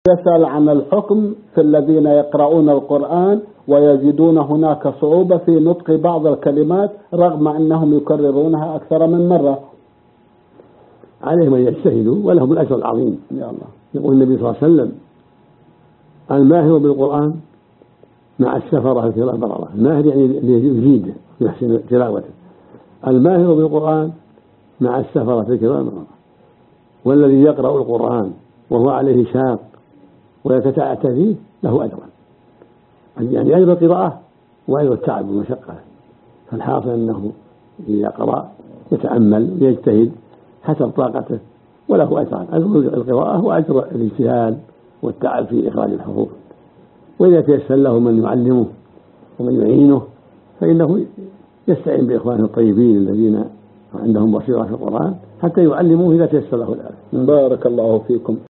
يسأل عن الحكم في الذين يقرؤون القرآن ويجدون هناك صعوبة في نطق بعض الكلمات رغم أنهم يكررونها أكثر من مرة. عليهم أن يجتهدوا ولهم الأجر العظيم. يا الله. يقول النبي صلى الله عليه وسلم: الماهر بالقرآن مع السفرة الكرام البررة. الماهر يعني يجيد يحسن تلاوته. الماهر بالقرآن مع السفرة الكرام البررة. والذي يقرأ القرآن وهو عليه شاق ويتتعتع فيه له أجران، يعني أجر القراءة وأجر التعب والمشقة. فالحاصل أنه إذا قرأ يتأمل ويجتهد حسب طاقته وله أجران: أجر القراءة وأجر الاجتهاد والتعب في إخراج الحروف. وإذا تيسر له من يعلمه ومن يعينه فإنه يستعين بإخوانه الطيبين الذين عندهم بصيرة في القرآن حتى يعلموه إذا تيسر له ذلك. بارك الله فيكم.